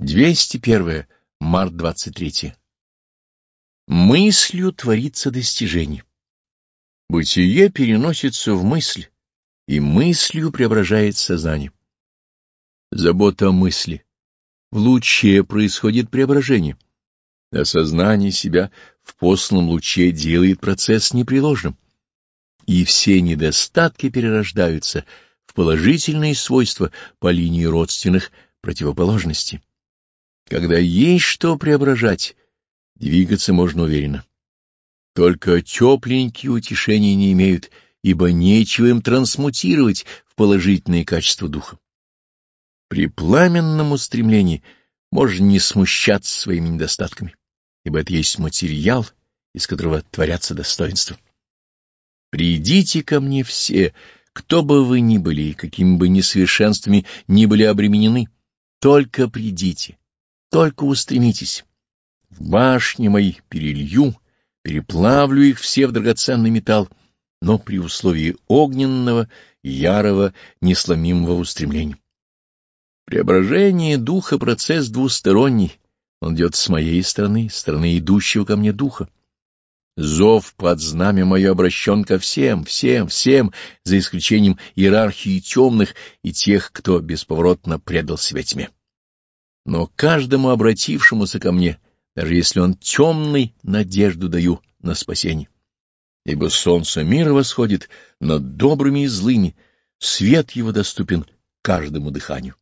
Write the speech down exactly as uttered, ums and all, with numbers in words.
двести первое. Март двадцать третье. Мыслью творится достижение. Бытие переносится в мысль, и мыслью преображает сознание. Забота о мысли. В луче происходит преображение. Осознание себя в посланном луче делает процесс непреложным. И все недостатки перерождаются в положительные свойства по линии родственных противоположностей. Когда есть что преображать, двигаться можно уверенно. Только тепленькие утешения не имеют, ибо нечего им трансмутировать в положительные качества духа. При пламенном устремлении можно не смущаться своими недостатками, ибо это есть материал, из которого творятся достоинства. Придите ко мне все, кто бы вы ни были и какими бы несовершенствами ни были обременены, только придите, только устремитесь. В башни мои перелью, переплавлю их все в драгоценный металл, но при условии огненного, ярого, несломимого устремления. Преображение духа — процесс двусторонний, он идет с моей стороны, с стороны идущего ко мне духа. Зов под знамя мое обращен ко всем, всем, всем, за исключением иерархии темных и тех, кто бесповоротно предал себя тьме. Но каждому обратившемуся ко мне, даже если он темный, надежду даю на спасение. Ибо солнце мира восходит над добрыми и злыми, свет его доступен каждому дыханию.